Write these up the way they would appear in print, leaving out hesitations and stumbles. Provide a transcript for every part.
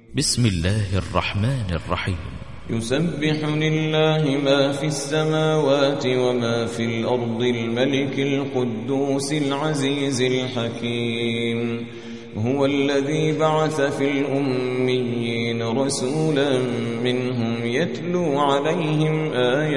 بسم الله الرحمن الرحيم. يسبح لله ما في السماوات وما في الأرض الملك القدوس العزيز الحكيم. هو الذي بعث في الأميين رسولا منهم يتلو عليهم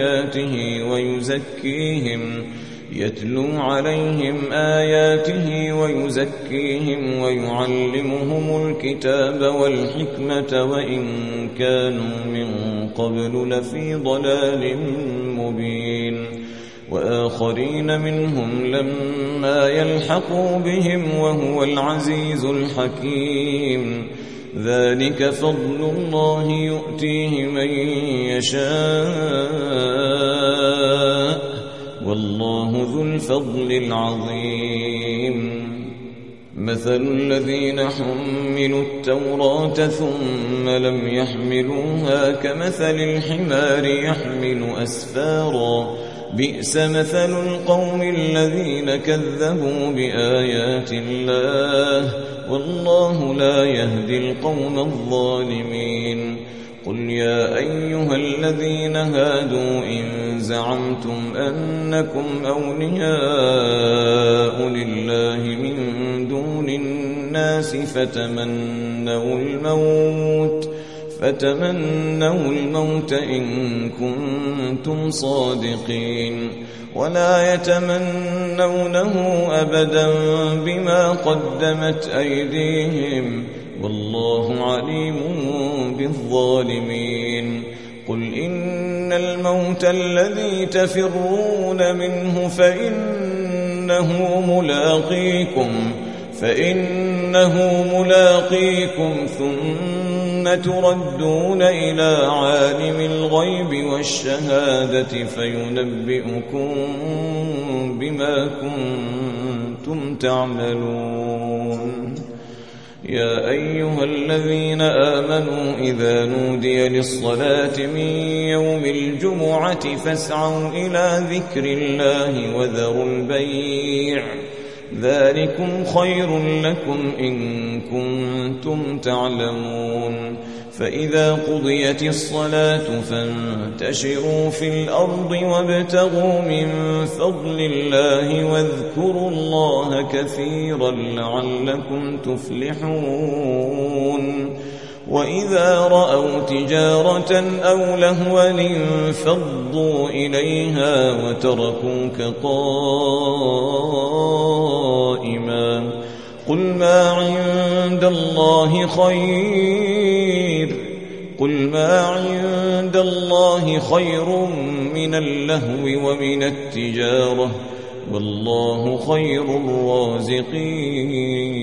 آياته ويزكيهم ويعلمهم الكتاب والحكمة وإن كانوا من قبل لفي ضلال مبين. وآخرين منهم لما يلحقوا بهم وهو العزيز الحكيم. ذلك فضل الله يؤتيه من يشاء والله ذو الفضل العظيم. مثل الذين حملوا التوراة ثم لم يحملوها كمثل الحمار يحمل أسفارا بئس مثل القوم الذين كذبوا بآيات الله والله لا يهدي القوم الظالمين. قل يا أيها الذين هادوا إن زعمتم أنكم أولياء لله من دون الناس فتمنوا الموت إن كنتم صادقين ولا يتمنونه أبدا بما قدمت أيديهم والله عليم بالظالمين. قل إن الموت الذي تفرون منه فإنه ملاقيكم ثم تردون إلى عالم الغيب والشهادة فينبئكم بما كنتم تعملون. يا أيها الذين آمنوا إذا نودي للصلاة من يوم الجمعة فاسعوا إلى ذكر الله وذروا البيع ذلكم خير لكم إن كنتم تعلمون. فإذا قضيت الصلاة فانتشروا في الأرض وابتغوا من فضل الله واذكروا الله كثيرا لعلكم تفلحون. وإذا رأوا تجارة أو لهوا انفضوا إليها وتركوك قائما. قل ما عند الله خير من اللهو ومن التجارة والله خير الرازقين.